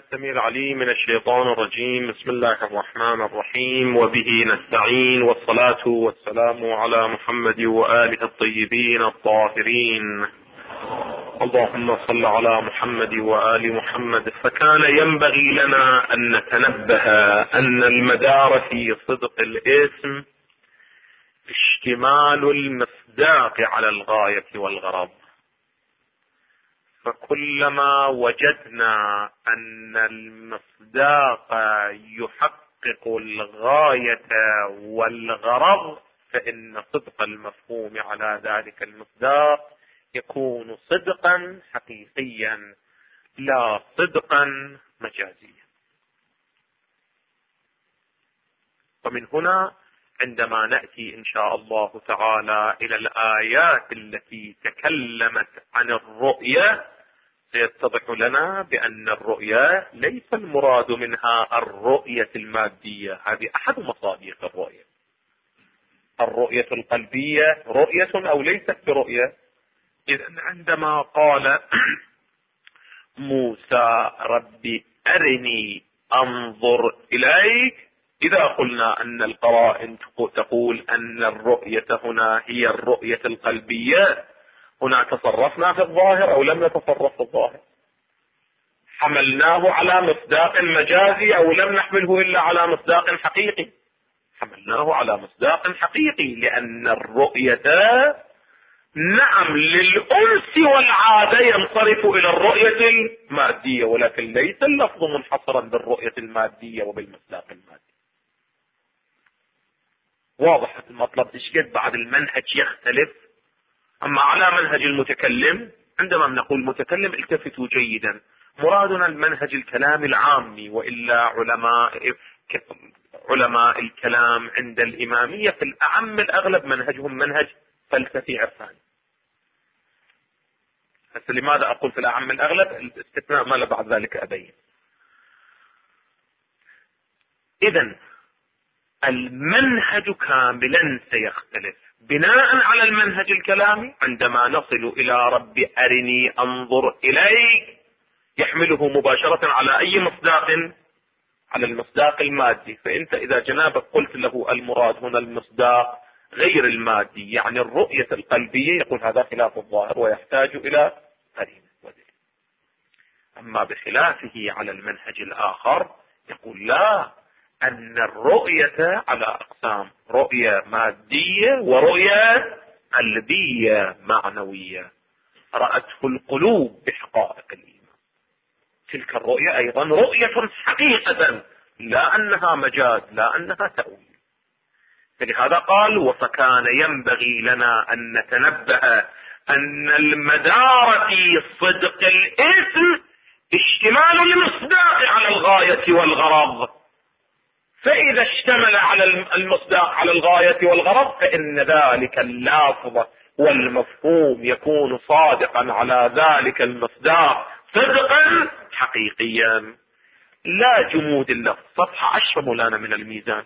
السميع العليم من الشيطان الرجيم. بسم الله الرحمن الرحيم، وبه نستعين، والصلاة والسلام على محمد وآله الطيبين الطاهرين. اللهم صل على محمد وآل محمد. فكان ينبغي لنا أن نتنبه أن المدار في صدق الاسم اشتمال المصداق على الغاية والغرض. فكلما وجدنا أن المصداق يحقق الغاية والغرض فإن صدق المفهوم على ذلك المصداق يكون صدقا حقيقيا لا صدقا مجازيا. ومن هنا عندما نأتي إن شاء الله تعالى إلى الآيات التي تكلمت عن الرؤية سيتضح لنا بأن الرؤية ليس المراد منها الرؤية المادية، هذه أحد مصادر الرؤية. الرؤية القلبية رؤية أو ليست برؤية. إذن عندما قال موسى ربي أرني أنظر إليك، إذا قلنا أن القرائن تقول أن الرؤية هنا هي الرؤية القلبية، هنا تصرفنا في الظاهر أو لم نتصرف في الظاهر؟ حملناه على مصداق مجازي أو لم نحمله إلا على مصداق حقيقي؟ حملناه على مصداق حقيقي، لأن الرؤية نعم للأنس والعادة ينصرف إلى الرؤية المادية، ولكن ليس اللفظ منحصرا بالرؤية المادية وبالمصداق المادي. واضح المطلب؟ إشكد بعد المنهج يختلف. أما على منهج المتكلم، عندما نقول متكلم التفتوا جيدا، مرادنا المنهج الكلام العامي، وإلا علماء الكلام عند الإمامية في الأعم الأغلب منهجهم منهج فلسفي عرفاني. بس لماذا أقول في الأعم الأغلب؟ الاستثناء ما بعد ذلك أبين. إذن المنهج كاملا سيختلف بناء على المنهج الكلامي. عندما نصل إلى رب أرني أنظر إليك يحمله مباشرة على أي مصداق؟ على المصداق المادي. فأنت إذا جنابك قلت له المراد هنا المصداق غير المادي، يعني الرؤية القلبية، يقول هذا خلاف الظاهر ويحتاج إلى قرينة ودليل. أما بخلافه على المنهج الآخر يقول لا، أن الرؤية على أقسام: رؤية مادية ورؤية قلبية معنوية رأته القلوب بحقائق الإيمان. تلك الرؤية أيضا رؤية حقيقة، لا أنها مجاز، لا أنها تأويل. فلهذا قال وفكان ينبغي لنا أن نتنبه أن المدار في صدق الاسم اشتمال المصداق على الغاية والغرض. فإذا اشتمل على المصداق على الغاية والغرض فإن ذلك اللافظ والمفهوم يكون صادقا على ذلك المصداق صدقا حقيقيا لا جمود اللفظ. صفحة 10 مولانا من الميزان.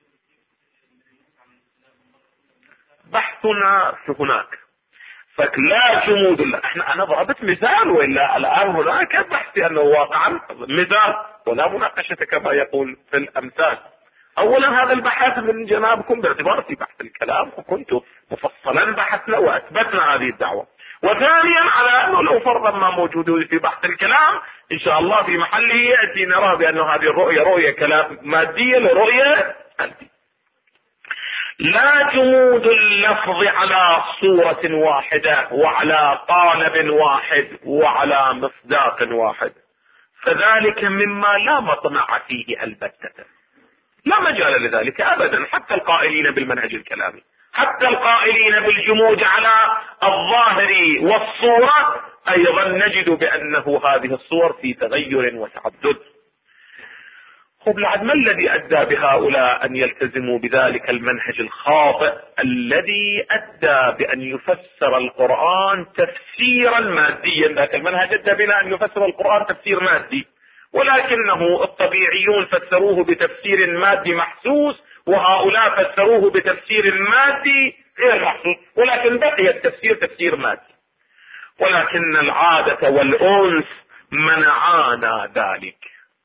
بحثنا في هناك فلا جمود اللفظ. أنا ضربت مثال، وإلا الآن هناك بحث أنه واقعا مثال ولا مناقشة كما يقول في الأمثال. أولا هذا البحث من جنابكم باعتبار في بحث الكلام، وكنت مفصلا بحثنا وأثبتنا هذه الدعوة. وثانيا على أنه لو فرضا ما موجود في بحث الكلام إن شاء الله في محله يأتي نرى بأن هذه الرؤية رؤية كلام مادية لرؤية قلبية. لا جمود اللفظ على صورة واحدة وعلى قالب واحد وعلى مصداق واحد، فذلك مما لا مطمع فيه البتة، لا مجال لذلك أبدا. حتى القائلين بالمنهج الكلامي، حتى القائلين بالجمود على الظاهر والصورة، أيضا نجد بأنه هذه الصور في تغير وتعدد. خب لعد ما الذي أدى بهؤلاء أن يلتزموا بذلك المنهج الخاطئ الذي أدى بأن يفسر القرآن تفسيرا ماديا؟ ذاك المنهج أدى بنا أن يفسر القرآن تفسير مادي، ولكنه الطبيعيون فسروه بتفسير مادي محسوس، وهؤلاء فسروه بتفسير مادي غير محسوس، ولكن بقي التفسير تفسير مادي. ولكن العادة والأنس منعانا ذلك.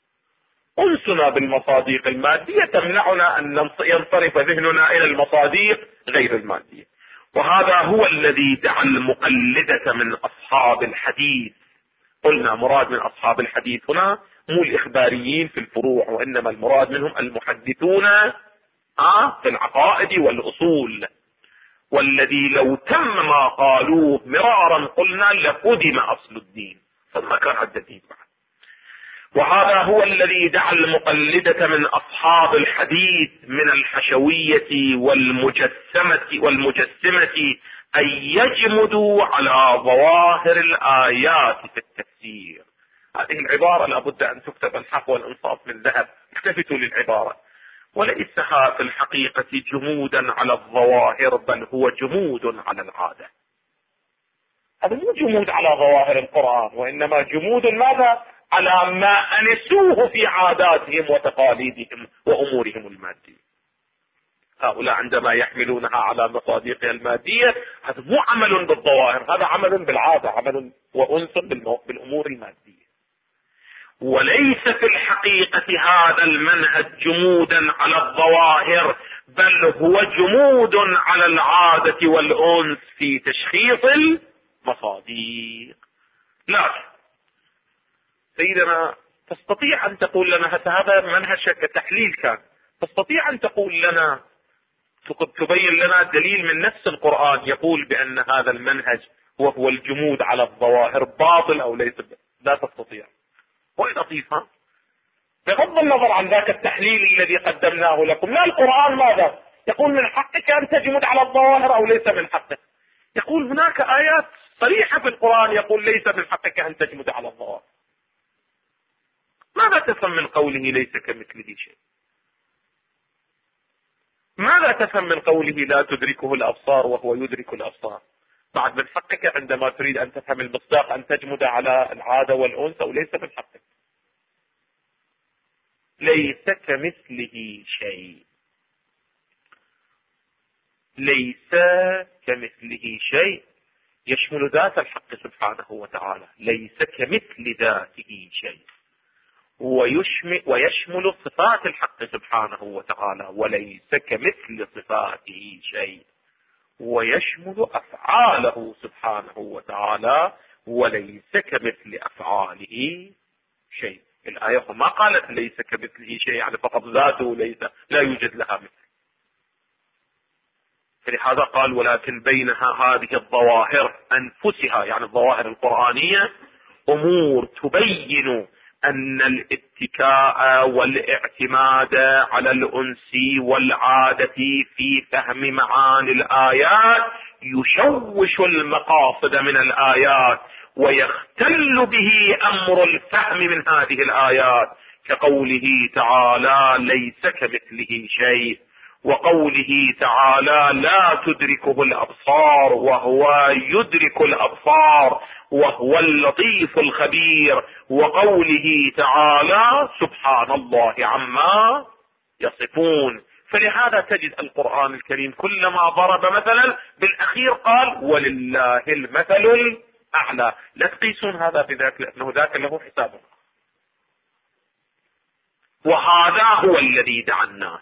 أنسنا بالمصادق المادية تمنعنا أن ينصرف ذهننا إلى المصادق غير المادية. وهذا هو الذي دعا المقلدة من أصحاب الحديث. قلنا مراد من أصحاب الحديث هنا مو الإخباريين في الفروع، وإنما المراد منهم المحدثون في العقائد والأصول، والذي لو تم ما قالوه مرارا قلنا لقدم أصل الدين، ثم كان الدين بعد. وهذا هو الذي دعا المقلدة من أصحاب الحديث من الحشوية والمجسمة أن يجمدوا على ظواهر الآيات في التفسير. هذه العبارة لابد أن تكتب الحق والإنصاف من ذهب، التفتوا للعبارة. وليسها في الحقيقة جمودا على الظواهر، بل هو جمود على العادة. هذا مو جمود على ظواهر القرآن، وإنما جمود ماذا؟ على ما أنسوه في عاداتهم وتقاليدهم وأمورهم المادية. هؤلاء عندما يحملونها على مصادقها المادية، هذا مو عمل بالظواهر، هذا عمل بالعادة، عمل وأنس بالأمور المادية. وليس في الحقيقة هذا المنهج جمودا على الظواهر، بل هو جمود على العادة والأنس في تشخيص المصادق. لكن سيدنا تستطيع أن تقول لنا هذا منهج كتحليل كان، تستطيع أن تقول لنا تبين لنا دليل من نفس القرآن يقول بأن هذا المنهج وهو الجمود على الظواهر باطل أو ليس؟ لا تستطيع. وإن أضيفها بغض النظر عن ذاك التحليل الذي قدمناه لكم، لا، القرآن ماذا يقول؟ من حقك أن تجمد على الظواهر أو ليس من حقك؟ يقول هناك آيات صريحة في القرآن يقول ليس من حقك أن تجمد على الظواهر. ماذا تفهم من قوله ليس كمثله شيء؟ ماذا تفهم من قوله لا تدركه الأبصار وهو يدرك الأبصار؟ بعد من حقك عندما تريد أن تفهم المصداق أن تجمد على العادة والأنس أو ليس من حقك؟ ليس كمثله شيء، ليس كمثله شيء يشمل ذات الحق سبحانه وتعالى، ليس كمثل ذاته شيء، ويشمل صفات الحق سبحانه وتعالى، وليس كمثل صفاته شيء، ويشمل أفعاله سبحانه وتعالى، وليس كمثل أفعاله شيء. الآية ما قالت ليس كمثله شيء يعني فقط ذاته ليس، لا يوجد لها مثل. فلهذا قال ولكن بينها هذه الظواهر أنفسها، يعني الظواهر القرآنية، أمور تبين أن الاتكاء والاعتماد على الأنس والعادة في فهم معاني الآيات يشوش المقاصد من الآيات، ويختل به أمر الفهم من هذه الآيات، كقوله تعالى ليس كمثله شيء، وقوله تعالى لا تدركه الأبصار وهو يدرك الأبصار وهو اللطيف الخبير، وقوله تعالى سبحان الله عما يصفون. فلهذا تجد القرآن الكريم كلما ضرب مثلا بالأخير قال ولله المثل الأعلى. لا تقيسون هذا بذاك لأنه ذاك له حسابه. وهذا هو الذي دعا الناس،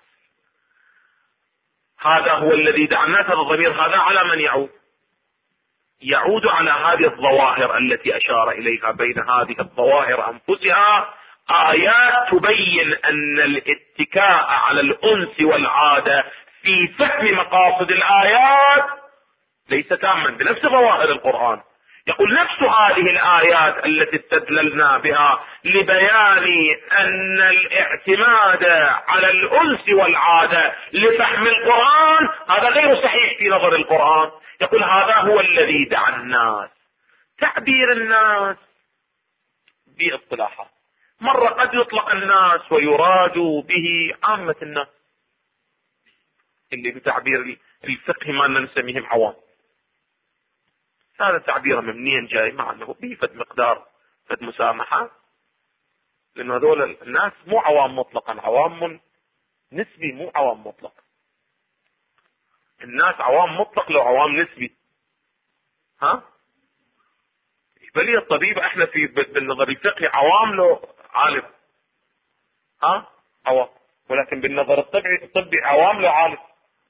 هذا هو الذي دعا الناس. هذا الضمير هذا على من يعود؟ يعود على هذه الظواهر التي أشار إليها. بين هذه الظواهر أنفسها آيات تبين أن الاتكاء على الأنس والعادة في فهم مقاصد الآيات ليس تاما بنفس ظواهر القرآن. يقول نفس هذه الآيات التي استدللنا بها لبيان أن الاعتماد على الأنس والعادة لفهم القرآن هذا غير صحيح في نظر القرآن. يقول هذا هو الذي دعا الناس. تعبير الناس باصطلاحات، مرة قد يطلق الناس ويراد به عامة الناس اللي بتعبير الفقه ما نسميهم عوام. هذا تعبير منين جاي؟ مع انه بيفد مقدار فد مسامحة، لأن هذول الناس مو عوام مطلقا، عوام نسبي مو عوام مطلق. الناس عوام مطلق لو عوام نسبي. بل الطبيب احنا في بالنظر الفقهي عوام لو عالم. عوام، ولكن بالنظر الطبي عوام لو عالم.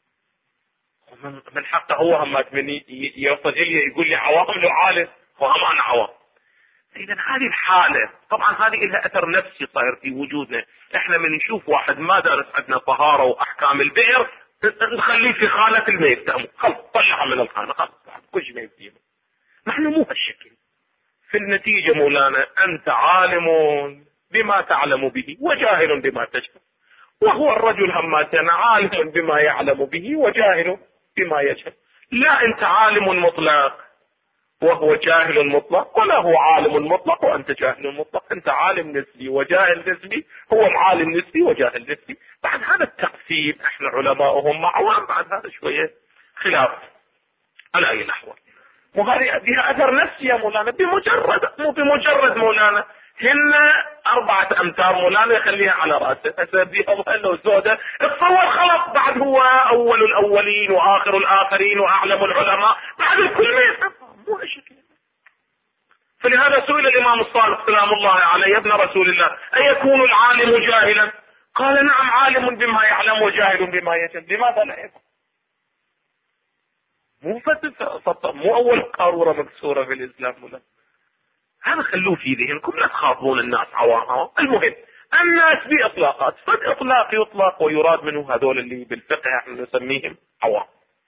من حقه هو همات من يوصل الي يقول لي عوام لو عالم وهم انا عوام. اذا هذه الحالة طبعا هذه لها اثر نفسي صاير في وجودنا. احنا من نشوف واحد ما دارس عندنا طهارة واحكام البئر نخليه في خانة الميت، خلص طلعها من الخانة، خلص كل شيء ما يفيده. نحن مو هالشكل. في النتيجة مولانا انت عالم بما تعلم به وجاهل بما تجهل، وهو الرجل هماتنا عالم بما يعلم به وجاهل بما يجهل. لا انت عالم مطلق وهو جاهل مطلق، ولا هو عالم مطلق وانت جاهل مطلق. انت عالم نسبي وجاهل نسبي، هو عالم نسبي وجاهل نسبي. بعد هذا التقسيم احنا علماؤهم معهم، بعد هذا شوية خلاف على اي نحو. وهذه بها اثر نفسي يا مولانا، مو بمجرد مولانا هن 4 أمتار مولانا يخليها على راسه اسابيها وهلا وزوده، تصور خلص بعد هو اول الاولين واخر الاخرين واعلم العلماء، بعد الكل ما يفهم مو هالشكل. فلهذا سئل الامام الصادق سلام الله عليه يا ابن رسول الله ايكون العالم جاهلا؟ قال نعم عالم بما يعلم وجاهل بما يجهل. لماذا لا يكون؟ مو اول قارورة مكسورة في الاسلام ولا. هذا خلوه في ذهنكم، لا تخاطبون الناس عوام. المهم الناس باطلاقات، فالاطلاق يطلق ويراد منه هذول اللي بالفقه احنا نسميهم عوام،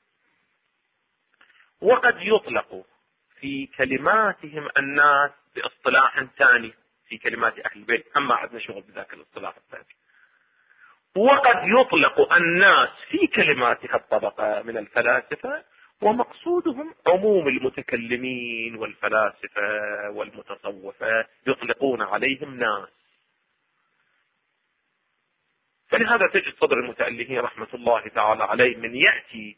وقد يطلق في كلماتهم الناس باصطلاح ثاني في كلمات اهل البيت، اما عندنا شغل بذاك الاصطلاح الثاني. وقد يطلق الناس في كلماتها الطبقة من الفلاسفة، ومقصودهم عموم المتكلمين والفلاسفة والمتصوفة، يطلقون عليهم ناس. فلهذا تجد صدر المتألهين رحمة الله تعالى عليه من يأتي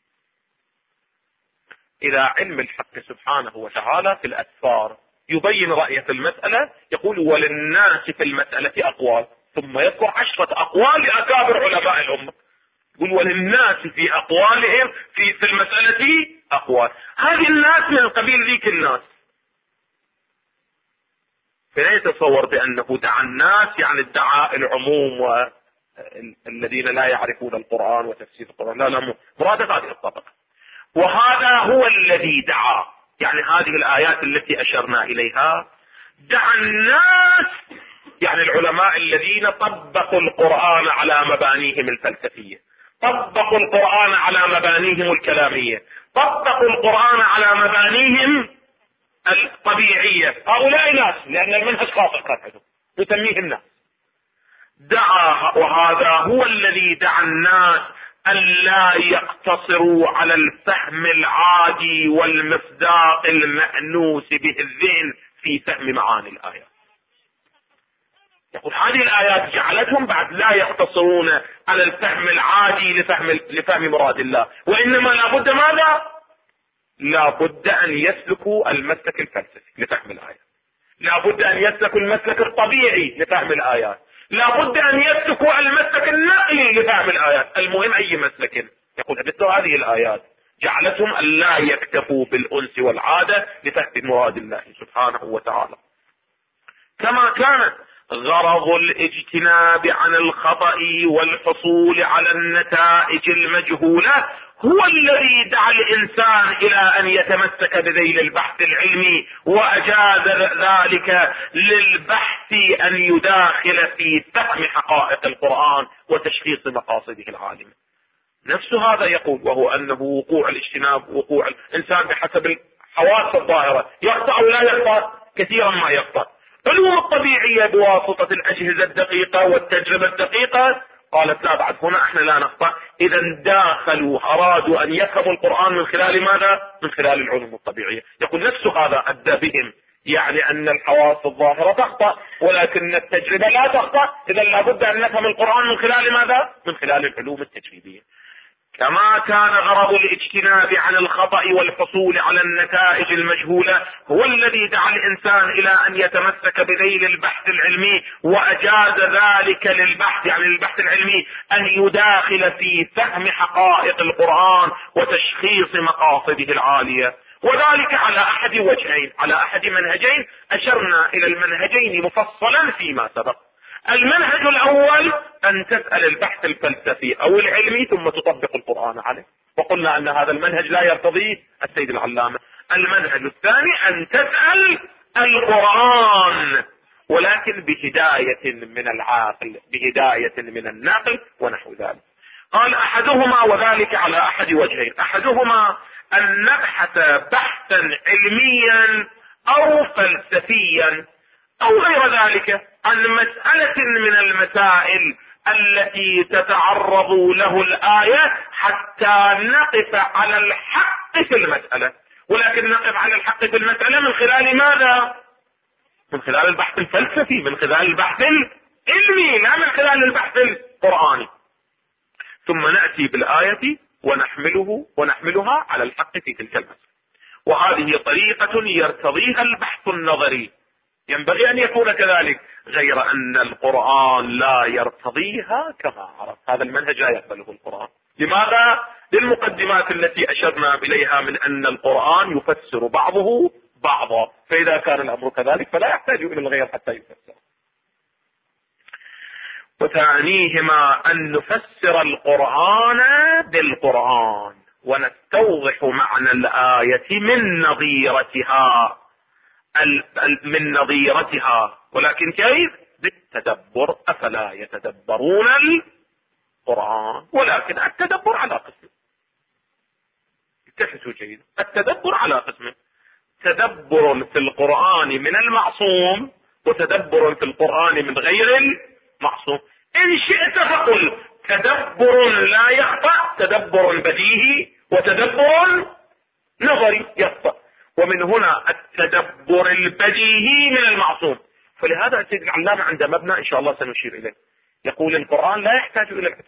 إلى علم الحق سبحانه وتعالى في الأسفار يبين رأيه في المسألة، يقول وللناس في المسألة أقوال، ثم يذكر 10 أقوال لأكابر علماء الأمة. يقول وللناس في أقوالهم في المسألة أقوال. هذه الناس من قبيل ذيك الناس. فلا يتصور بأنه دعا الناس يعني ادعى العموم والذين لا يعرفون القرآن وتفسير القرآن، لا مراد هذه الطبقة. وهذا هو الذي دعا، يعني هذه الآيات التي أشرنا إليها دعا الناس، يعني العلماء الذين طبقوا القرآن على مبانيهم الفلسفية، طبقوا القرآن على مبانيهم الكلامية، طبقوا القرآن على مبانيهم الطبيعية. هؤلاء ناس لأن المنهج خاطئ كان نسميهم ناس. دعا، وهذا هو الذي دعا الناس ألا يقتصروا على الفهم العادي والمصداق المأنوس به الذهن في فهم معاني الآيات. يقول هذه الآيات جعلتهم بعد لا يقتصرون على الفهم العادي لفهم مراد الله، وإنما لابد ماذا؟ لابد أن يسلكوا المسلك الفلسفي لفهم الآيات، لابد أن يسلكوا المسلك الطبيعي لفهم الآيات، لابد أن يسلكوا المسلك النقلي لفهم الآيات. المهم أي مسلك. يقول مثل هذه الآيات جعلتهم أن لا يكتفوا بالأنس والعادة لفهم مراد الله سبحانه وتعالى. كما كان غرض الاجتناب عن الخطأ والحصول على النتائج المجهولة هو الذي دعا الإنسان إلى أن يتمسك بذيل البحث العلمي، وأجاز ذلك للبحث أن يداخل في فهم حقائق القرآن وتشخيص مقاصده العالمة. نفس هذا يقول، وهو أنه وقوع الاجتناب، وقوع الإنسان بحسب الحواس الظاهرة يخطأ أو لا يخطأ، كثيرا ما يخطأ. العلوم الطبيعية بواسطة الأجهزة الدقيقة والتجربة الدقيقة قالت لا، بعد هنا احنا لا نخطأ. اذا داخلوا ارادوا ان يفهموا القرآن من خلال ماذا؟ من خلال العلوم الطبيعية. يقول نفس هذا ادى بهم، يعني ان الحواس الظاهرة تخطأ ولكن التجربة لا تخطأ. اذا لابد ان نفهم القرآن من خلال ماذا؟ من خلال العلوم التجريبية. كما كان غرض الاجتناب عن الخطأ والحصول على النتائج المجهولة هو الذي دعا الإنسان إلى أن يتمسك بذيل البحث العلمي، وأجاز ذلك للبحث، يعني للبحث العلمي، أن يداخل في فهم حقائق القرآن وتشخيص مقاصده العالية، وذلك على أحد وجهين، على أحد منهجين. أشرنا إلى المنهجين مفصلا فيما سبق. المنهج الاول ان تسأل البحث الفلسفي او العلمي ثم تطبق القرآن عليه، وقلنا ان هذا المنهج لا يرتضيه السيد العلامة. المنهج الثاني ان تسأل القرآن ولكن بهداية من العاقل، بهداية من الناقل ونحو ذلك. قال احدهما، وذلك على احد وجهين، احدهما ان نبحث بحثا علميا او فلسفيا او غير ذلك عن مسألة من المسائل التي تتعرض له الآية حتى نقف على الحق في المسألة، ولكن نقف على الحق في المسألة من خلال ماذا؟ من خلال البحث الفلسفي، من خلال البحث العلمي، لا من خلال البحث القرآني. ثم نأتي بالآية ونحملها على الحق في تلك المسألة. وهذه طريقة يرتضيها البحث النظري، ينبغي أن يكون كذلك، غير أن القرآن لا يرتضيها كما عرف. هذا المنهج لا يقبله القرآن. لماذا؟ للمقدمات التي أشرنا إليها من أن القرآن يفسر بعضه بعضا، فإذا كان الأمر كذلك فلا يحتاج إلى الغير حتى يفسر. وثانيهما أن نفسر القرآن بالقرآن ونستوضح معنى الآية من نظيرتها، ولكن كيف؟ بالتدبر. أفلا يتدبرون القرآن؟ ولكن التدبر على قسم، اتحسوا جيدا، التدبر على قسم: تدبر في القرآن من المعصوم وتدبر في القرآن من غير المعصوم. إن شئت فقل تدبر لا يخطأ، تدبر بديهي وتدبر نظري يخطأ، ومن هنا التدبر البديهي من المعصوم. فلهذا السيد العلامة عند مبنى إن شاء الله سنشير إليه يقول القرآن لا يحتاج إلى العلم.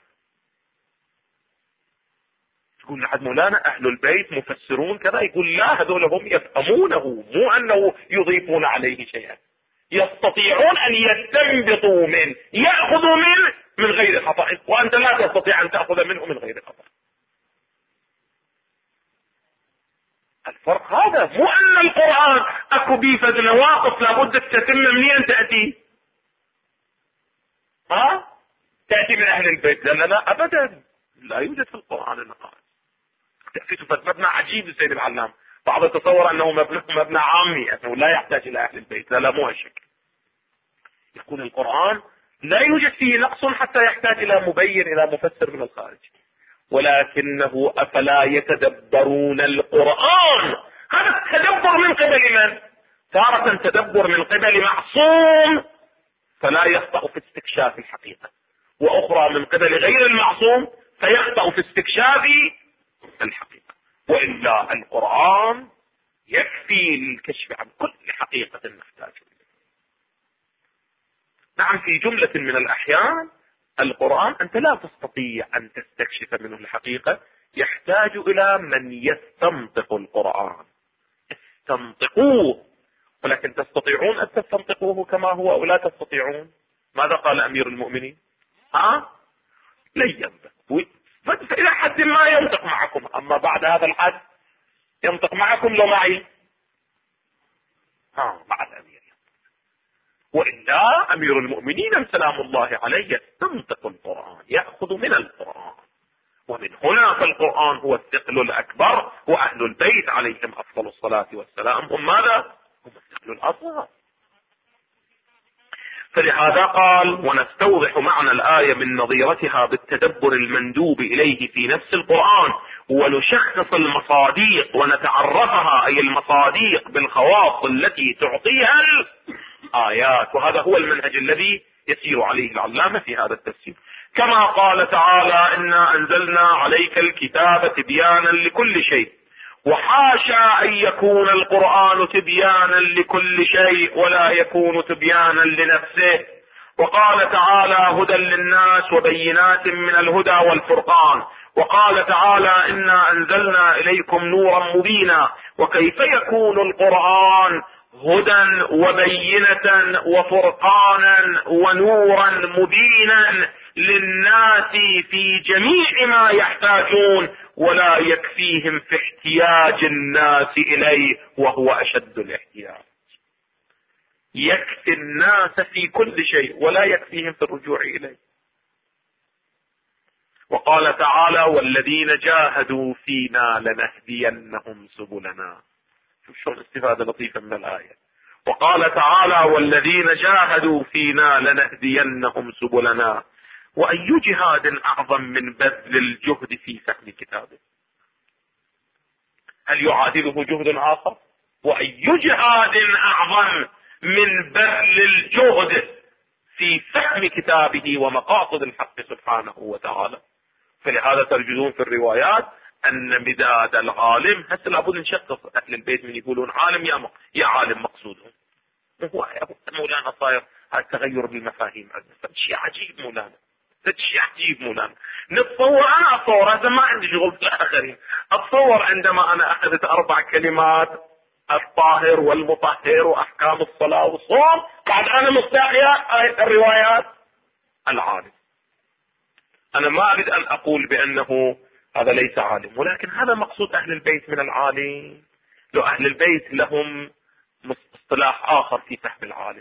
تقول لحد مولانا أهل البيت مفسرون كذا، يقول لا، هذول هم يفهمونه، مو أنه يضيفون عليه شيئا، يستطيعون أن يستنبطوا منه، يأخذوا منه من غير خطأ، وأنت لا تستطيع أن تأخذ منه من غير خطأ. الفرق هذا، مو أن القرآن أكو بيفد نواقص لابد تتم منين تأتي؟ تأتي من أهل البيت؟ لا لا لا أبدا، لا يوجد في القرآن النقائص. تأتي مبنى عجيب السيد العلام، بعض التصور أنه مبنى عامي، أنه لا يحتاج إلى أهل البيت. لا لا، مو هالشكل. يقول القرآن لا يوجد فيه نقص حتى يحتاج إلى مبين، إلى مفسر من الخارج، ولكنه أفلا يتدبرون القرآن. هذا التدبر من قبل من؟ تارة تدبر من قبل معصوم فلا يخطأ في استكشاف الحقيقة، وأخرى من قبل غير المعصوم فيخطأ في استكشاف الحقيقة. وإلا القرآن يكفي للكشف عن كل حقيقة نحتاج إليها. نعم، في جملة من الأحيان القرآن أنت لا تستطيع أن تستكشف منه الحقيقة، يحتاج إلى من يستنطق القرآن. استنطقوه، ولكن تستطيعون أن تستنطقوه كما هو أو لا تستطيعون؟ ماذا قال أمير المؤمنين؟ لن ينطق، فإلى حد ما ينطق معكم، أما بعد هذا الحد ينطق معكم لو معي بعد أمير. وإلا أمير المؤمنين سلام الله عليه يستنطق القرآن، يأخذ من القرآن، ومن هنا فالقرآن هو الثقل الأكبر، وأهل البيت عليهم أفضل الصلاة والسلام هم ماذا؟ هم الثقل الأصغر. فلهذا قال ونستوضح معنى الآية من نظيرتها بالتدبر المندوب إليه في نفس القرآن، ونشخص المصاديق ونتعرفها، أي المصاديق بالخواص التي تعطيها الآيات. وهذا هو المنهج الذي يسير عليه العلامة في هذا التفسير. كما قال تعالى إنا أنزلنا عليك الكتاب تبيانا لكل شيء، وحاشا أن يكون القرآن تبيانا لكل شيء ولا يكون تبيانا لنفسه. وقال تعالى هدى للناس وبينات من الهدى والفرقان. وقال تعالى إنا أنزلنا إليكم نورا مبينا. وكيف يكون القرآن هدى وبينة وفرقانا ونورا مبينا للناس في جميع ما يحتاجون، ولا يكفيهم في احتياج الناس إليه وهو أشد الاحتياج؟ يكفي الناس في كل شيء ولا يكفيهم في الرجوع إليه. وقال تعالى والذين جاهدوا فينا لنهدينهم سبلنا. شوف شلون استفادة لطيفة من الآية. وقال تعالى والذين جاهدوا فينا لنهدينهم سبلنا. وأي جهاد أعظم من بذل الجهد في فهم كتابه؟ هل يعادله جهد آخر؟ وأي جهاد أعظم من بذل الجهد في فهم كتابه ومقاصد الحق سبحانه وتعالى. فلهذا تجدون في الروايات أن مداد العالم هسه لابد نشخص أهل البيت من يقولون عالم يا عالم مقصودهم. هو مولانا صاير هذا التغير بالمفاهيم عندنا شيء عجيب مولانا، شيء عجيب مولانا. نتصور أنا أتصور هذا ما عندي شغل في الآخرين. أتصور عندما أنا أخذت 4 كلمات الطاهر والمطهر وأحكام الصلاة والصوم بعد أنا مستحيا الروايات العالم. أنا ما أريد أن أقول بأنه هذا ليس عالم، ولكن هذا مقصود أهل البيت من العالم. لو أهل البيت لهم اصطلاح آخر في فهم العالم.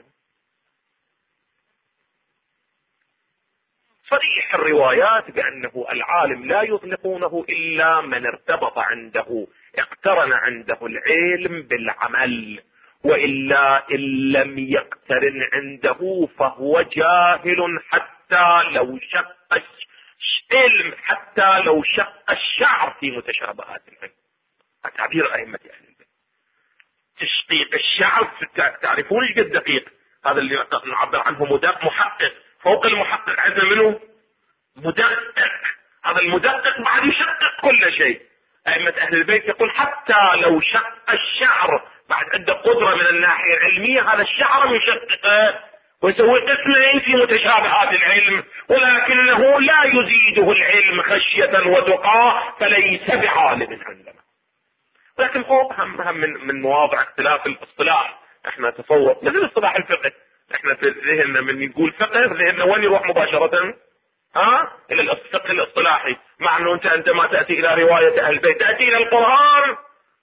صريح الروايات بأنه العالم لا يطلقونه إلا من ارتبط عنده اقترن عنده العلم بالعمل، وإلا إن لم يقترن عنده فهو جاهل حتى لو شق علم، حتى لو شق الشعر في متشابهات العلم. تعبير أئمة أهل البيت تشقيق الشعر. تعرفون ايش قد دقيق هذا اللي نعبر عنه محقق. فوق المحقق عندنا منه مدقق. هذا المدقق بعد يشقق كل شيء. أئمة أهل البيت يقول حتى لو شق الشعر بعد عنده قدرة من الناحية العلمية هذا الشعر يشققه ويسوي قسمين في متشابهات العلم، ولكنه لا يزيده العلم خشية وتقى فليس بعالم عندنا. ولكن هو هم من مواضع اختلاف الاصطلاح. احنا تصور مثل اصطلاح الفقه، احنا في ذهننا من نقول فقه ذهننا وين يروح مباشرة؟ الى الفقه الاصطلاحي. مع انه انت عندما تأتي الى رواية اهل البيت تأتي الى القرآن.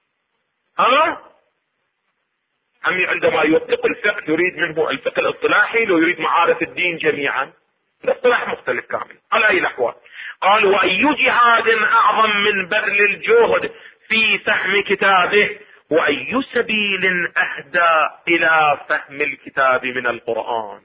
عندما يطلق الفقه يريد منه الفقه الاصطلاحي، لو يريد معارف الدين جميعا. الاصطلاح مختلف كامل. على اي الاحوال قال واي جهاد اعظم من بذل الجهد في فهم كتابه، واي سبيل اهدى الى فهم الكتاب من القرآن.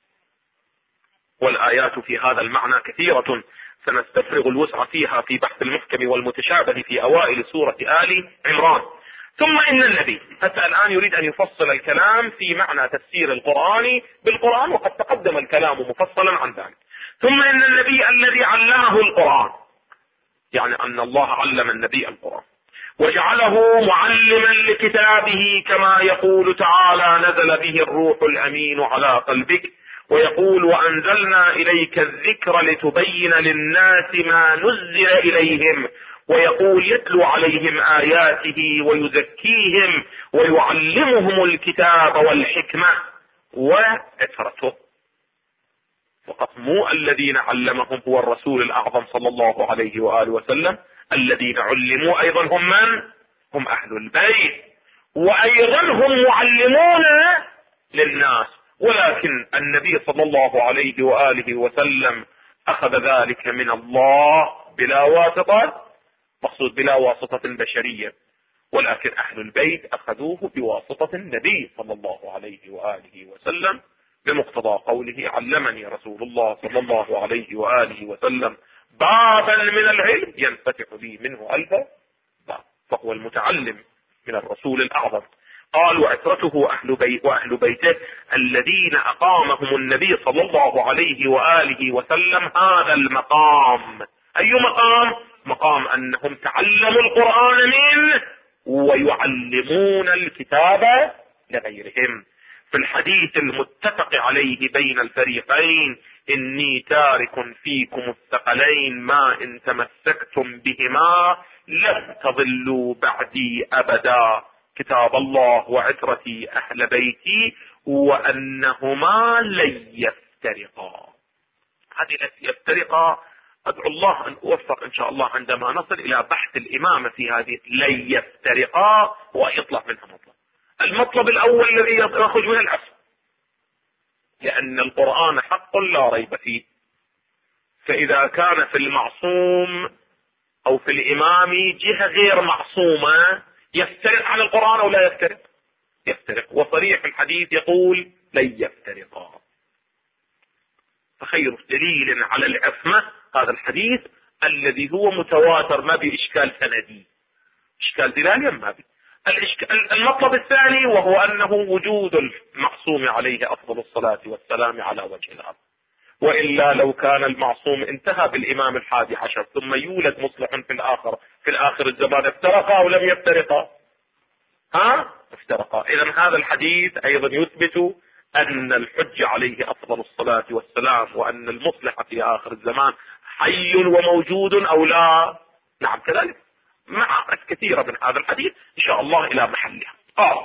والآيات في هذا المعنى كثيرة سنستفرغ الوسع فيها في بحث المحكم والمتشابه في أوائل سورة آل عمران. ثم إن النبي حتى الآن يريد أن يفصل الكلام في معنى تفسير القرآن بالقرآن، وقد تقدم الكلام مفصلا عن ذلك. ثم إن النبي الذي علمه القرآن، يعني أن الله علم النبي القرآن وجعله معلما لكتابه، كما يقول تعالى نزل به الروح الأمين على قلبك، ويقول وأنزلنا إليك الذكر لتبين للناس ما نزل إليهم، ويقول يتلو عليهم آياته ويزكيهم ويعلمهم الكتاب والحكمة وعترته. فقط مو الذين علمهم هو الرسول الأعظم صلى الله عليه وآله وسلم، الذين علموا أيضا هم من؟ هم أهل البيت، وأيضا هم معلمون للناس. ولكن النبي صلى الله عليه وآله وسلم أخذ ذلك من الله بلا واسطة، مقصود بلا واسطة بشرية، ولكن أهل البيت أخذوه بواسطة النبي صلى الله عليه وآله وسلم بمقتضى قوله علمني رسول الله صلى الله عليه وآله وسلم بابا من العلم ينفتح لي منه 1000 باب، فهو المتعلم من الرسول الأعظم. قال وعترته وأهل بيته الذين أقامهم النبي صلى الله عليه وآله وسلم هذا المقام. أي مقام؟ مقام أنهم تعلموا القرآن منه ويعلمون الكتاب لغيرهم. في الحديث المتفق عليه بين الفريقين إني تارك فيكم الثقلين ما إن تمسكتم بهما لن تضلوا بعدي أبدا، كتاب الله وعترتي أهل بيتي وأنهما لن يفترقا. هذه لن يفترقا أدعو الله أن أوفق إن شاء الله عندما نصل إلى بحث الإمامة في هذه لن يفترقا ويطلع منها مطلب. المطلب الأول الذي يخرج من الأصل لأن القرآن حق لا ريب فيه. فإذا كان في المعصوم أو في الإمام جهة غير معصومة يفترق عن القرآن أو لا يفترق؟ يفترق. وصريح الحديث يقول لن يفترقا. فخير دليل على العصمة هذا الحديث الذي هو متواتر، ما بإشكال سندي، إشكال دلالي ما بي. المطلب الثاني وهو أنه وجود المعصوم عليه أفضل الصلاة والسلام على وجه الأرض. وإلا لو كان المعصوم انتهى بالإمام 11 ثم يولد مصلح في الآخر الزمان، افترقا أو لم يفترقا؟ افترقا. إذن هذا الحديث أيضا يثبت أن الحج عليه أفضل الصلاة والسلام وأن المصلح في آخر الزمان حي وموجود أو لا؟ نعم كذلك. مع كثيرة من هذا الحديث إن شاء الله إلى محلها.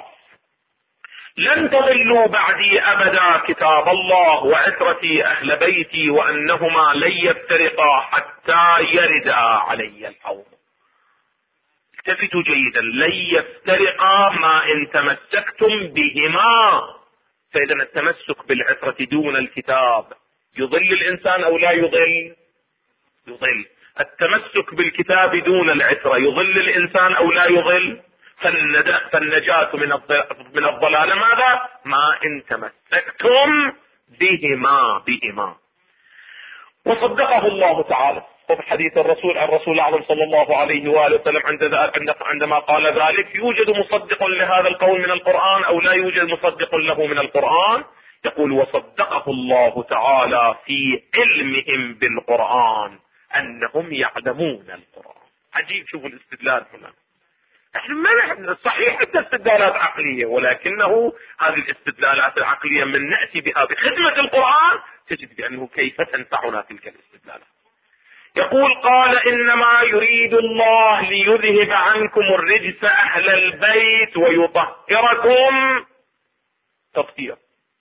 لن تضلوا بعدي أبدا كتاب الله وعترتي أهل بيتي وأنهما لن يفترقا حتى يردا علي الحوض. التفتوا جيدا، لن يفترقا ما إن تمسكتم بهما. فإذا التمسك بالعترة دون الكتاب يضل الإنسان أو لا يضل؟ يضل. التمسك بالكتاب دون العترة يضل الإنسان أو لا يضل؟ فالنجاة من الضلال ماذا؟ ما إن تمسكتم بهما. وصدقه الله تعالى وفي حديث الرسول الأعظم صلى الله عليه وآله وسلم عندما قال ذلك: يوجد مصدق لهذا القول من القرآن أو لا يوجد مصدق له من القرآن؟ يقول: وصدقه الله تعالى في علمهم بالقرآن أنهم يعلمون القرآن. عجيب، شوفوا الاستدلال هنا. احنا ما نحن صحيح استدلالات عقلية، ولكنه هذه الاستدلالات العقلية من نأتي بها بخدمة القرآن تجد بأنه كيف تنفعنا تلك الاستدلالات. يقول: قال: إنما يريد الله ليذهب عنكم الرجس أهل البيت ويطهركم تطهيرا.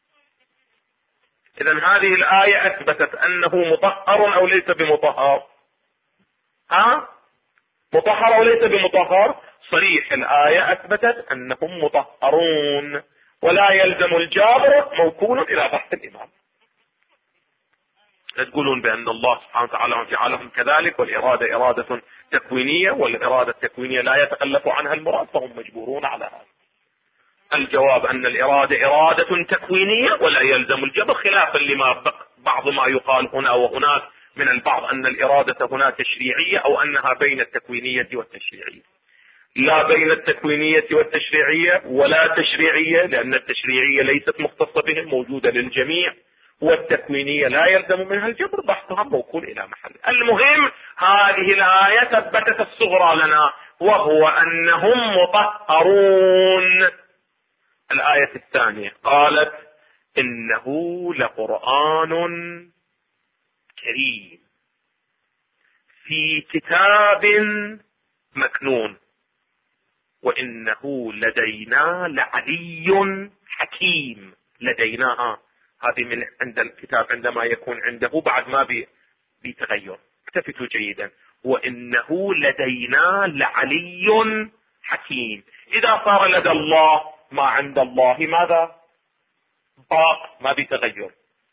إذن هذه الآية أثبتت أنه مطهر أو ليس بمطهر؟ مطهر أو ليس بمطهر؟ صريح الآية أثبتت أنهم مطهرون، ولا يلزم الجابر موكول إلى بحث الإمام. تقولون بأن الله سبحانه وتعالى جعلهم كذلك، والإرادة إرادة تكوينية، والإرادة التكوينية لا يتخلف عنها المراد، فهم مجبورون على هذا. الجواب أن الإرادة إرادة تكوينية ولا يلزم الجبر، خلافا لما بعض ما يقال هنا وهناك من البعض أن الإرادة هنا تشريعية أو أنها بين التكوينية والتشريعية. لا بين التكوينية والتشريعية ولا تشريعية، لأن التشريعية ليست مختصة بهم، موجودة للجميع، والتكوينية لا يلزم منها الجبر، بحثها موكول إلى محل. المهم هذه الآية ثبتت الصغرى لنا، وهو أنهم مطهرون. الآية الثانية قالت: إنه لقرآن كريم في كتاب مكنون وإنه لدينا لعلي حكيم. لدينا هذه من عند الكتاب عندما يكون عنده بعد ما بيتغير. التفتوا جيدا: وإنه لدينا لعلي حكيم. إذا صار لدى الله ما عند الله ماذا؟ باق، ما بيتغير.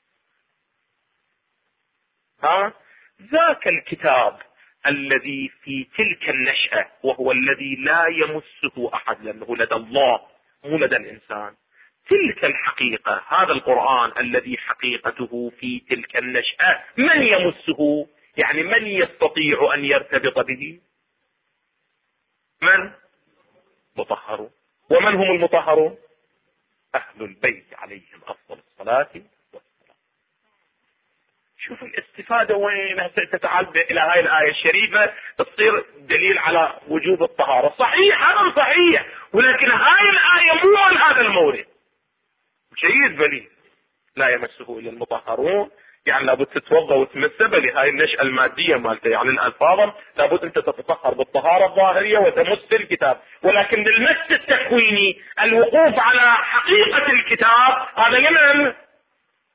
ذاك الكتاب الذي في تلك النشأة وهو الذي لا يمسه أحد لأنه لدى الله مو لدى الإنسان. تلك الحقيقة، هذا القرآن الذي حقيقته في تلك النشأة، من يمسه؟ يعني من يستطيع أن يرتبط به؟ من؟ مطهرون. ومن هم المطهرون؟ أهل البيت عليهم أفضل الصلاة والسلام. شوف الاستفادة وين تتعلق إلى هاي الآية الشريفة، تصير دليل على وجوب الطهارة. صحيح، هذا صحيح، ولكن هاي الآية مو عن هذا المورد. جيد، بلي لا يمسه إلا المطهرون، يعني لابد تتوضا وتمسه لهاي النشأة المادية مالته، يعني الألفاظ لابد أنت تتطهر بالطهارة الظاهرية وتمس الكتاب. ولكن بالمس التكويني، الوقوف على حقيقة الكتاب، هذا يمن.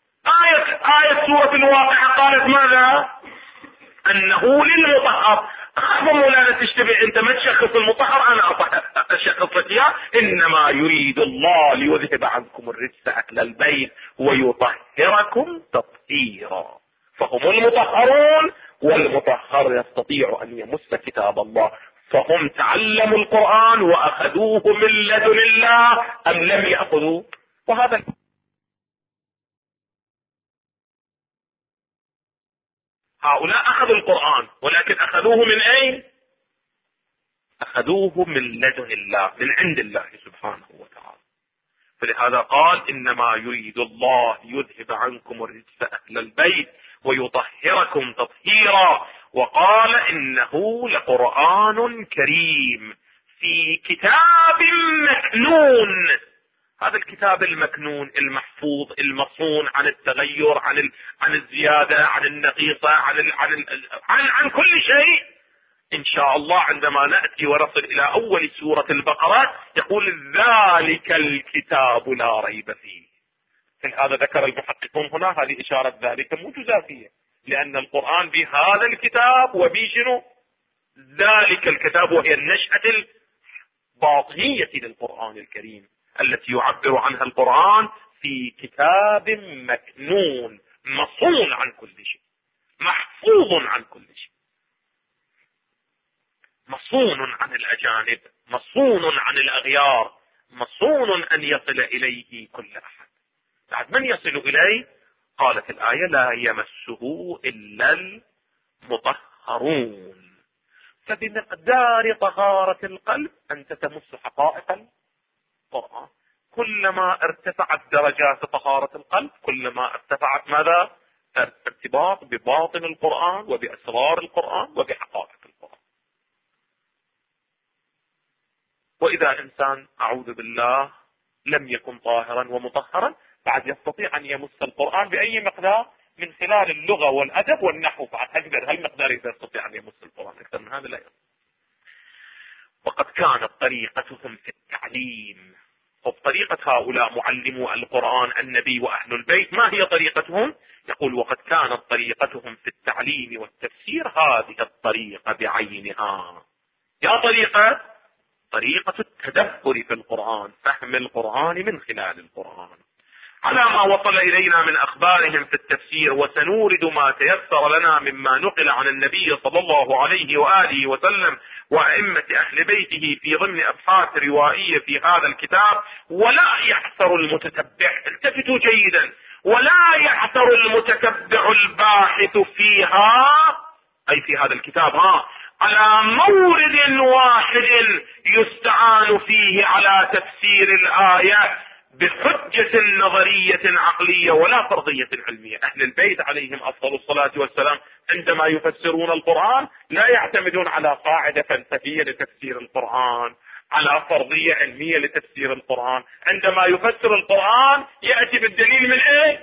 آية سورة الواقعة قالت ماذا؟ أنه للمطهر. اخاف مولانا تشتبه انت ما تشخص المطهر، انا اشخص لك اياه. انما يريد الله ليذهب عنكم الرجس اهل البيت ويطهركم تطهيرا. فهم المطهرون، والمطهر يستطيع ان يمس كتاب الله. فهم تعلموا القرآن واخذوه من لدن الله ام لم يأخذوه؟ وهذا هؤلاء اخذوا القرآن، ولكن اخذوه من اين؟ اخذوه من لدن الله، من عند الله سبحانه وتعالى. فلهذا قال انما يريد الله يذهب عنكم الرجس اهل البيت ويطهركم تطهيرا. وقال انه لقرآن كريم في كتاب مكنون. هذا الكتاب المكنون المحفوظ المصون عن التغير، عن الزيادة، عن النقيصة، عن كل شيء. ان شاء الله عندما نأتي ونصل الى اول سورة البقرة يقول ذلك الكتاب لا ريب فيه. هذا ذكر المحققون هنا، هذه اشارة ذلك مو جزافية، لان القرآن بهذا الكتاب وبشنو ذلك الكتاب، وهي النشأة الباطنية للقرآن الكريم التي يعبر عنها القرآن في كتاب مكنون، مصون عن كل شيء، محفوظ عن كل شيء، مصون عن الأجانب، مصون عن الأغيار، مصون أن يصل إليه كل أحد. بعد من يصل إليه؟ قالت الآية لا يمسه إلا المطهرون. فبمقدار طهارة القلب أنت تمس حقائق القرآن. كلما ارتفعت درجات طهارة القلب كلما ارتفعت ماذا؟ ارتباط بباطن القرآن وبأسرار القرآن وبحقائق القرآن. وإذا إنسان أعوذ بالله لم يكن طاهرا ومطهرا بعد يستطيع أن يمس القرآن بأي مقدار من خلال اللغة والأدب والنحو، بعد هالمقدار يستطيع أن يمس القرآن، أكثر من هذا لا يستطيع. وقد كانت طريقتهم في التعليم، طريقة هؤلاء معلمو القرآن النبي وأهل البيت ما هي طريقتهم؟ يقول وقد كانت طريقتهم في التعليم والتفسير هذه الطريقة بعينها. يا طريقة التدبر في القرآن، فهم القرآن من خلال القرآن على ما وصل إلينا من أخبارهم في التفسير. وسنورد ما تيسر لنا مما نقل عن النبي صلى الله عليه وآله وسلم وأئمة أهل بيته في ضمن أبحاث روائية في هذا الكتاب. ولا يعثر المتتبع، التفتوا جيدا، ولا يعثر المتتبع الباحث فيها أي في هذا الكتاب على مورد واحد يستعان فيه على تفسير الآية بحجة نظرية عقلية ولا فرضية علمية. أهل البيت عليهم أفضل الصلاة والسلام عندما يفسرون القرآن لا يعتمدون على قاعدة فلسفية لتفسير القرآن، على فرضية علمية لتفسير القرآن. عندما يفسر القرآن يأتي بالدليل من ايه؟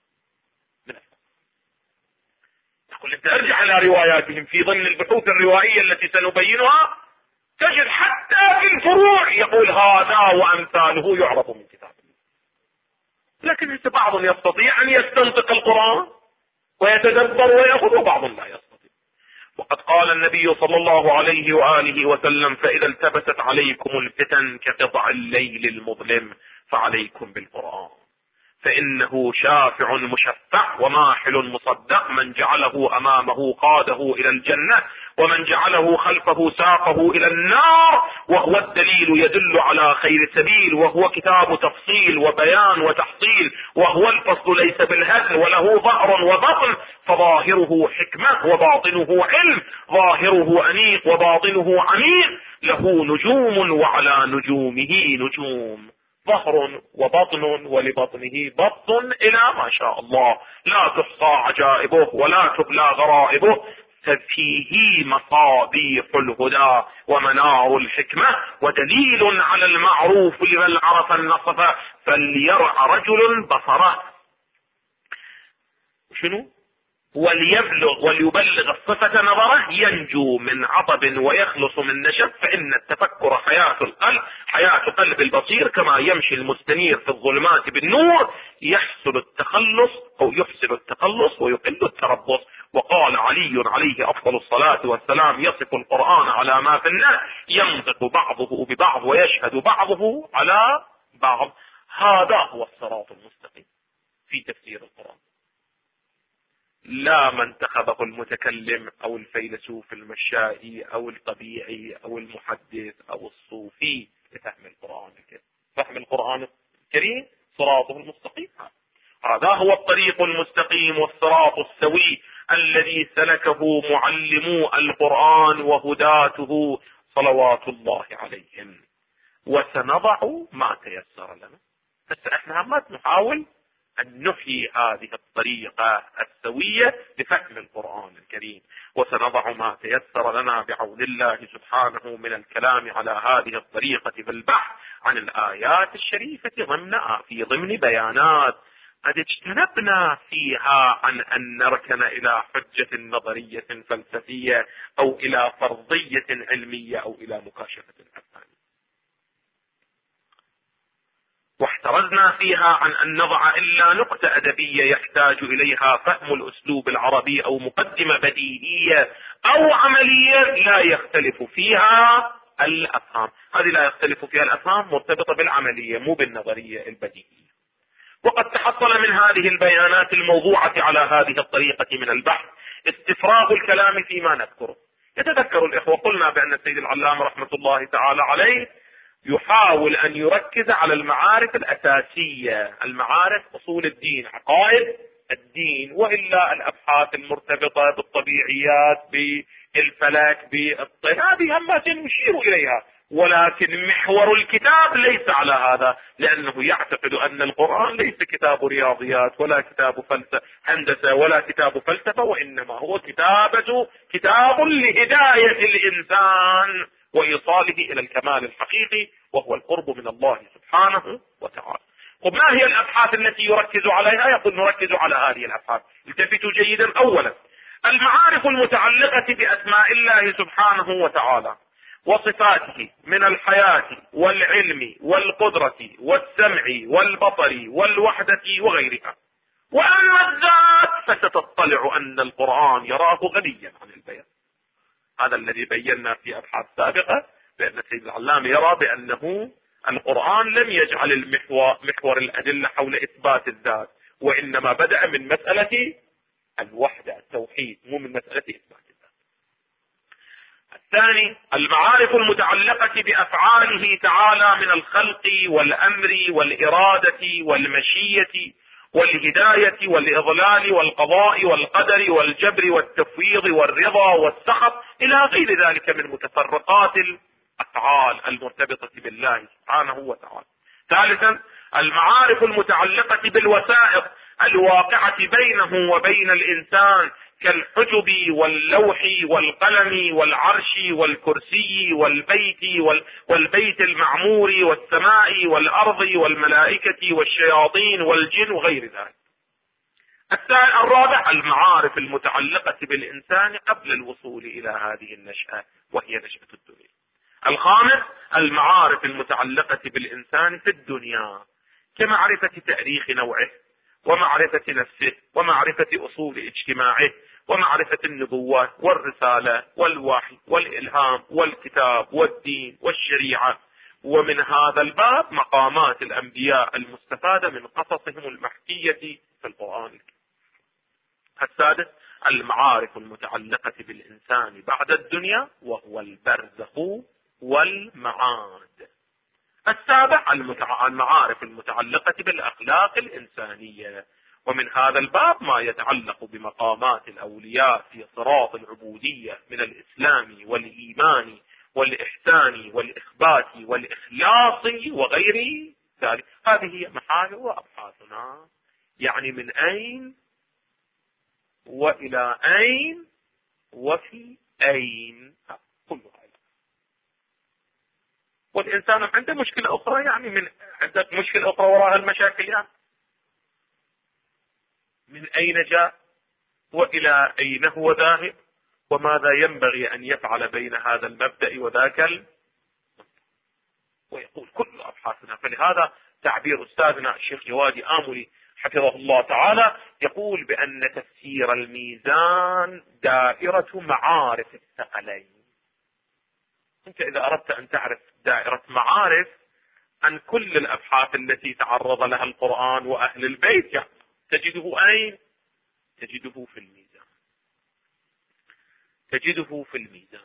يقول انت ارجع على رواياتهم في ضمن البحوث الروائية التي سنبينها تجد حتى في الفروع يقول هذا وامثاله يعرف من كتاب الله. لكن انت بعض يستطيع ان يستنطق القرآن ويتدبر ويأخذ، وبعض لا يستطيع. وقد قال النبي صلى الله عليه وآله وسلم فإذا التبست عليكم الفتن كقطع الليل المظلم فعليكم بالقرآن فإنه شافع مشفع وماحل مصدق، من جعله أمامه قاده إلى الجنة ومن جعله خلفه ساقه إلى النار، وهو الدليل يدل على خير سبيل، وهو كتاب تفصيل وبيان وتحصيل، وهو الفصل ليس بالهزل وله ظهر وبطن، فظاهره حكمة وباطنه علم، ظاهره أنيق وباطنه عميق، له نجوم وعلى نجومه نجوم، ظهر وبطن ولبطنه بطن إلى ما شاء الله، لا تحصى عجائبه ولا تبلى غرائبه، ففيه مصابيح الهدى ومنار الحكمة ودليل على المعروف لمن عرف النصف فليرع رجل بصره شنو وليبلغ الصفة نظره ينجو من عطب ويخلص من نشب، فإن التفكر حياة القلب، حياة قلب البصير، كما يمشي المستنير في الظلمات بالنور يحصل التخلص أو يحصل التخلص ويقل التربص. وقال علي عليه أفضل الصلاة والسلام يصف القرآن على ما في النهي: ينطق بعضه ببعض ويشهد بعضه على بعض. هذا هو الصراط المستقيم في تفسير القرآن، لا ما انتخبه المتكلم أو الفيلسوف المشائي أو الطبيعي أو المحدث أو الصوفي لفهم القرآن الكريم. فهم القرآن الكريم صراطه المستقيم، هذا هو الطريق المستقيم والصراط السوي الذي سلكه معلمو القرآن وهداته صلوات الله عليهم. وسنضع ما تيسر لنا، بس احنا ما نحاول أن نحيي هذه الطريقة السوية لفهم القرآن الكريم، وسنضع ما تيسر لنا بعون الله سبحانه من الكلام على هذه الطريقة بالبحث عن الآيات الشريفة في ضمن بيانات قد اجتنبنا فيها عن أن نركن إلى حجة نظرية فلسفية أو إلى فرضية علمية أو إلى مكاشفة عقلانية، واحترزنا فيها عن أن نضع إلا نقطة أدبية يحتاج إليها فهم الأسلوب العربي أو مقدمة بديهية أو عملية لا يختلف فيها الأفهام. هذه لا يختلف فيها الأفهام مرتبطة بالعملية مو بالنظرية البديهية. وقد تحصل من هذه البيانات الموضوعة على هذه الطريقة من البحث استفراغ الكلام فيما نذكره. يتذكر الإخوة قلنا بأن السيد العلامة رحمة الله تعالى عليه يحاول أن يركز على المعارف الأساسية، المعارف أصول الدين، عقائد الدين، وإلا الأبحاث المرتبطة بالطبيعيات بالفلك بالطير هذه هم سنشير إليها، ولكن محور الكتاب ليس على هذا، لأنه يعتقد أن القرآن ليس كتاب رياضيات ولا كتاب هندسة ولا كتاب فلسفة، وإنما هو كتاب لهداية الإنسان وإيصاله إلى الكمال الحقيقي وهو القرب من الله سبحانه وتعالى. ما هي الأبحاث التي يركز عليها؟ يقول نركز على هذه الأبحاث. التفتوا جيدا. أولا المعارف المتعلقة بأسماء الله سبحانه وتعالى وصفاته من الحياة والعلم والقدرة والسمع والبصر والوحدة وغيرها. وأما الذات فستطلع أن القرآن يراه غنيا عن البيان. هذا الذي بينا في أبحاث سابقة بأن السيد العلامة يرى بأنه القرآن لم يجعل محور الأدلة حول إثبات الذات، وإنما بدأ من مسألة الوحدة التوحيد، مو من مسألة إثبات الذات. الثاني المعارف المتعلقة بأفعاله تعالى من الخلق والأمر والإرادة والمشية والهداية والإضلال والقضاء والقدر والجبر والتفويض والرضا والسخط إلى غير ذلك من متفرقات الأفعال المرتبطة بالله سبحانه وتعالى. ثالثا المعارف المتعلقة بالوسائط الواقعة بينه وبين الإنسان كالحجب واللوح والقلم والعرش والكرسي والبيت المعمور والسماء والأرض والملائكة والشياطين والجن وغير ذلك. الرابع المعارف المتعلقة بالإنسان قبل الوصول إلى هذه النشأة وهي نشأة الدنيا. الخامس المعارف المتعلقة بالإنسان في الدنيا كمعرفة تاريخ نوعه ومعرفة نفسه ومعرفة أصول اجتماعه ومعرفة النبوة والرسالة والوحي والإلهام والكتاب والدين والشريعة. ومن هذا الباب مقامات الأنبياء المستفادة من قصصهم المحكية في القرآن الكريم. السادس المعارف المتعلقة بالإنسان بعد الدنيا وهو البرزخ والمعاد. السابع المعارف المتعلقة بالأخلاق الإنسانية، ومن هذا الباب ما يتعلق بمقامات الأولياء في صراط العبودية من الإسلام والإيمان والإحسان والإخبات والإخلاص وغير ذلك. هذه هي محاور وأبحاثنا، يعني من أين وإلى أين وفي أين كلها. والإنسان عنده مشكلة أخرى، يعني عندك مشكلة أخرى وراء المشاكل، يعني من أين جاء وإلى أين هو ذاهب وماذا ينبغي أن يفعل بين هذا المبدأ وذاك ويقول كل أبحاثنا. فلهذا تعبير أستاذنا الشيخ جوادي آملي حفظه الله تعالى يقول بأن تفسير الميزان دائرة معارف الثقلين. أنت إذا أردت أن تعرف دائرة معارف عن كل الأبحاث التي تعرض لها القرآن وأهل البيت يعني تجده أين؟ تجده في الميزان. تجده في الميزان.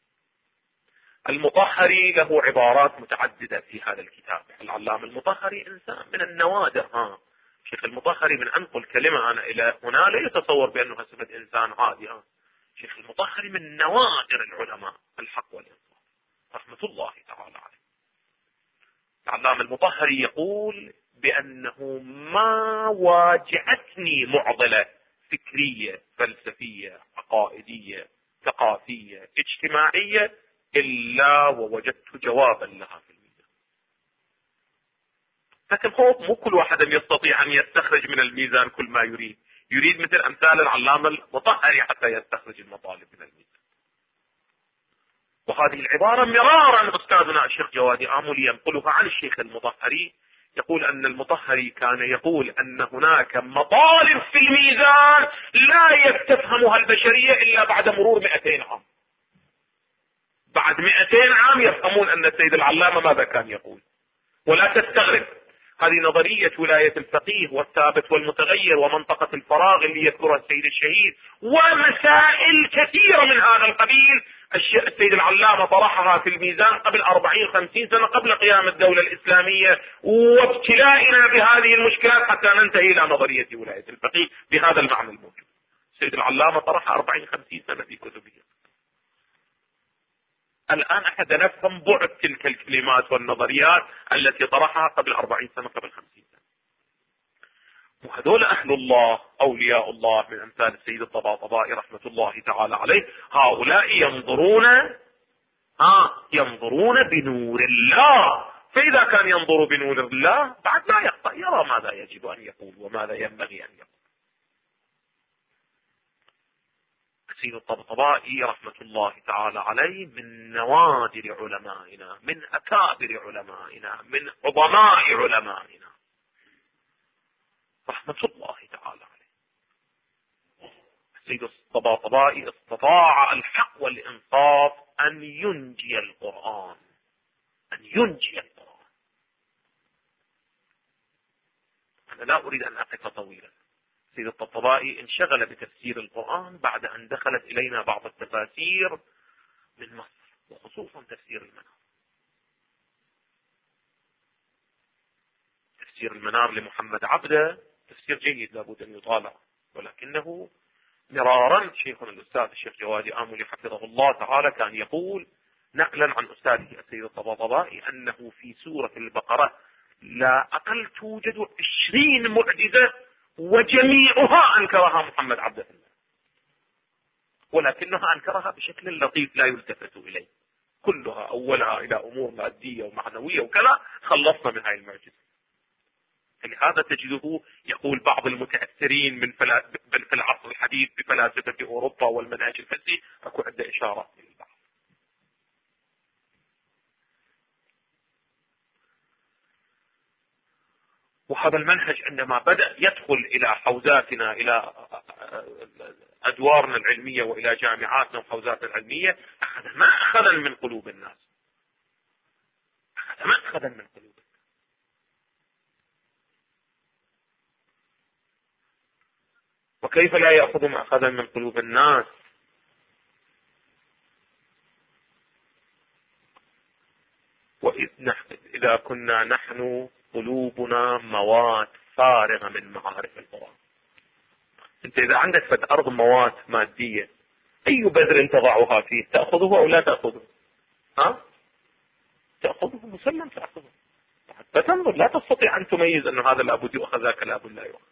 المطهري له عبارات متعددة في هذا الكتاب. العلامة المطهري إنسان من النوادر. شيخ المطهري من أنقل كلمة أنا إلى هنا لا يتصور بأنه صفة إنسان عادي. شيخ المطهري من نوادر العلماء الحق والإنصاف رحمة الله تعالى عليه. العلامة المطهري يقول بأنه ما واجهتني معضلة فكرية فلسفية عقائدية ثقافية اجتماعية إلا ووجدت جوابا لها في الميزان. لكن خوف مو كل واحد يستطيع أن يستخرج من الميزان كل ما يريد. يريد مثل أمثال العلامة المطهري حتى يستخرج المطالب من الميزان. وهذه العبارة مرارا أستاذنا الشيخ جوادي آملي ينقلها عن الشيخ المطهري. يقول أن المطهري كان يقول أن هناك مطالب في الميزان لا يستفهمها البشرية إلا بعد مرور 200 عام. بعد 200 عام يفهمون أن السيد العلامة ماذا كان يقول. ولا تستغرب، هذه نظرية ولاية الفقيه والثابت والمتغير ومنطقة الفراغ اللي يذكرها السيد الشهيد ومسائل كثيرة من هذا القبيل. السيد العلامة طرحها في الميزان قبل 40-50 سنة قبل قيام الدولة الإسلامية وابتلائنا بهذه المشكلات حتى ننتهي إلى نظرية ولاية الفقيه بهذا المعنى الموجود. السيد العلامة طرحها 40-50 سنة في كتبه. الآن أحد نفهم بعد تلك الكلمات والنظريات التي طرحها قبل 40 سنة قبل 50 سنة. وهذول أهل الله أولياء الله من أمثال السيد الطباطبائي رحمة الله تعالى عليه. هؤلاء ينظرون بنور الله. فإذا كان ينظر بنور الله بعد لا يخطأ، يرى ماذا يجب أن يقول وماذا ينبغي أن يقول. السيد الطبطبائي رحمة الله تعالى عليه من نوادر علمائنا، من أكابر علمائنا، من عظماء علمائنا رحمة الله تعالى عليه. السيد الطبطبائي استطاع الحق والإنصاف أن ينجي القرآن. أنا لا أريد أن أقف طويلا. السيد الطبطبائي انشغل بتفسير القرآن بعد أن دخلت إلينا بعض التفاسير من مصر وخصوصا تفسير المنار. تفسير المنار لمحمد عبده تفسير جيد لابد أن يطالع، ولكنه مرارا شيخنا الأستاذ الشيخ جوادي آملي حفظه الله تعالى كان يقول نقلا عن أستاذه السيد الطبطبائي أنه في سورة البقرة لا أقل توجد 20 معجزة وجميعها أنكرها محمد عبده الله، ولكنها أنكرها بشكل لطيف لا يلتفت إليه. كلها أولها إلى أمور مادية ومعنوية وكذا، خلصنا من هاي المعجزة. فلهذا تجده يقول بعض المتأثرين من في العصر الحديث بفلاسفة أوروبا والمنهج الفلسفي أكو عنده إشارات للبعض. وهذا المنهج عندما بدأ يدخل إلى حوزاتنا، إلى أدوارنا العلمية وإلى جامعاتنا وحوزاتنا العلمية، أخذ مأخذا من قلوب الناس. وكيف لا يأخذ مأخذا من قلوب الناس؟ وإذا كنا نحن قلوبنا مواد فارغة من معارف القرآن. انت اذا عندك فد ارض مواد مادية اي بذر تضعها فيه تأخذه او لا تأخذه؟ تأخذه مسلم تأخذه. فتنظر لا تستطيع ان تميز ان هذا لابد يؤخذ ذاك لابد لا يؤخذ.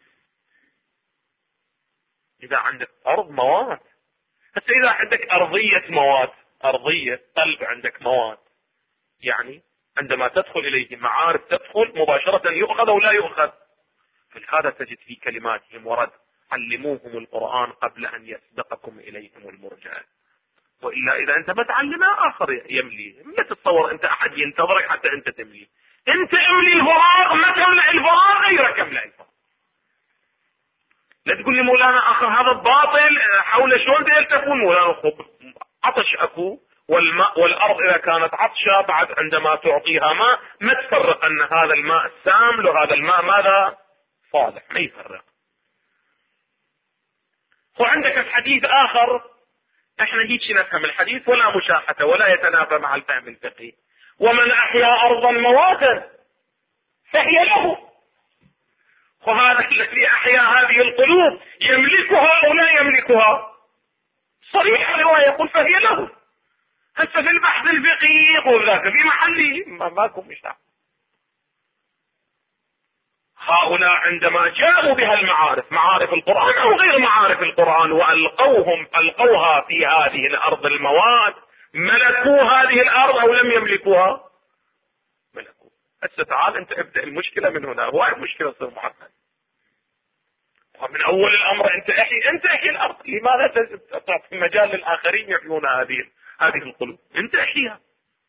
اذا عندك ارض مواد، حتى اذا عندك ارضية مواد، ارضية قلب عندك مواد، يعني عندما تدخل اليه معارف تدخل مباشرة يؤخذ او لا يؤخذ. فلهذا تجد في كلماتهم ورد علموهم القرآن قبل ان يسبقكم اليهم المرجع. وإلا إذا أنت ما تعلمها آخر يملي. ما تتصور أنت أحد ينتظرك حتى أنت تملي. أنت املي الفراغ، ما تملأ الفراغ غيرك يملأ الفراغ. لا تقول لي مولانا اخر هذا الباطل حول شلون يلتفون مولانا خب عطش اكو، والماء والارض اذا كانت عطشة بعد عندما تعطيها ماء ما تفرق ان هذا الماء سامل وهذا الماء ماذا صالح، ما يفرق. وعندك الحديث اخر، احنا هيك نفهم الحديث ولا مشاحة ولا يتنافى مع الفهم الفقهي. ومن احيا ارضا مواتا فهي له. وهذا الذي احيا هذه القلوب يملكها او لا يملكها؟ صريح الرواية يقول فهي له. هسه في البحث الفقهي يقول ذاك في محله ماكو مشاحة. هؤلاء عندما جاءوا بها المعارف، معارف القرآن او غير معارف القرآن، القوها في هذه الارض المواد، ملكوا هذه الارض او لم يملكوها؟ ملكوا. هسه تعال انت ابدأ المشكلة من هنا، هو المشكلة تصير محمد. ومن اول الامر انت احيي الارض، لماذا تعطي مجال للاخرين يحيون هذه القلوب؟ انت احييها.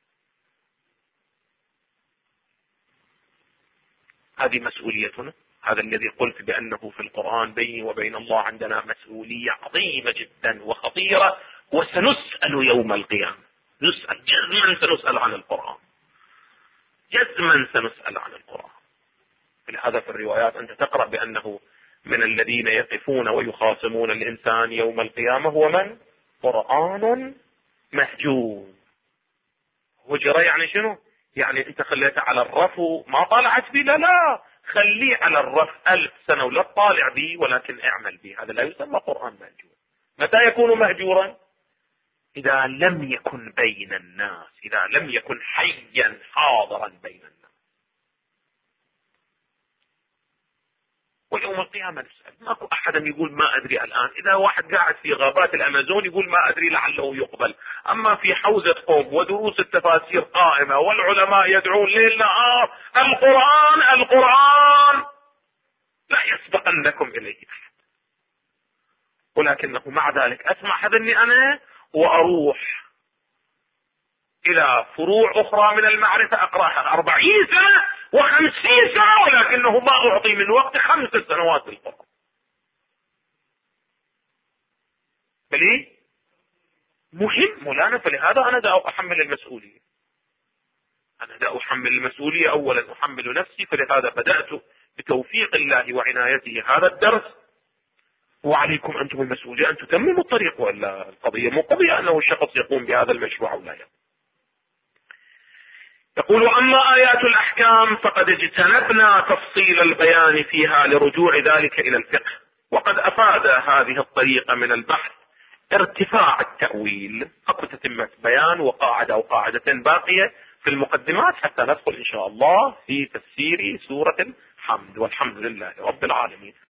هذه مسؤوليتنا. هذا الذي قلت بأنه في القرآن بيني وبين الله عندنا مسؤولية عظيمة جدا وخطيرة، وسنسأل يوم القيامة. نسأل جزما، سنسأل عن القرآن، جزما سنسأل عن القرآن. لهذا في الروايات أنت تقرأ بأنه من الذين يقفون ويخاصمون الإنسان يوم القيامة هو من؟ قرآن محجوب. هجرة يعني شنو؟ يعني انت خليته على الرف ما طالعت بي، لا خليه على الرف 1000 سنة ولا تطالع بي، ولكن اعمل بي. هذا لا يسمى قرآن مهجور. متى يكون مهجورا؟ اذا لم يكن بين الناس، اذا لم يكن حيا حاضرا بين الناس. ويوم القيامة نسأل. ماكو احد يقول ما ادري الان. اذا واحد قاعد في غابات الامازون يقول ما ادري لعله يقبل، اما في حوزة قوم ودروس التفاسير قائمة والعلماء يدعون ليل نهار القرآن لا يسبقنكم اليه احد. ولكنه مع ذلك اسمع هذني انا واروح الى فروع اخرى من المعرفة اقراها 40 سنة و50 سنة، ولكنه ما اعطي من وقت 5 سنوات القرآن. بل مهم مولانا. فلهذا انا دا احمل المسؤولية. انا دا احمل المسؤولية. اولا احمل نفسي، فلهذا بدأت بتوفيق الله وعنايته هذا الدرس. وعليكم انتم المسؤولية ان تتمموا الطريق، والا القضية مو قضية انه الشخص يقوم بهذا المشروع او لا يقوم. يقول اما ايات الاحكام فقد اجتنبنا تفصيل البيان فيها لرجوع ذلك الى الفقه، وقد افاد هذه الطريقة من البحث ارتفاع التأويل. اكو تتمة بيان وقاعدة او قاعدتين باقية في المقدمات حتى ندخل ان شاء الله في تفسير سورة الحمد، والحمد لله رب العالمين.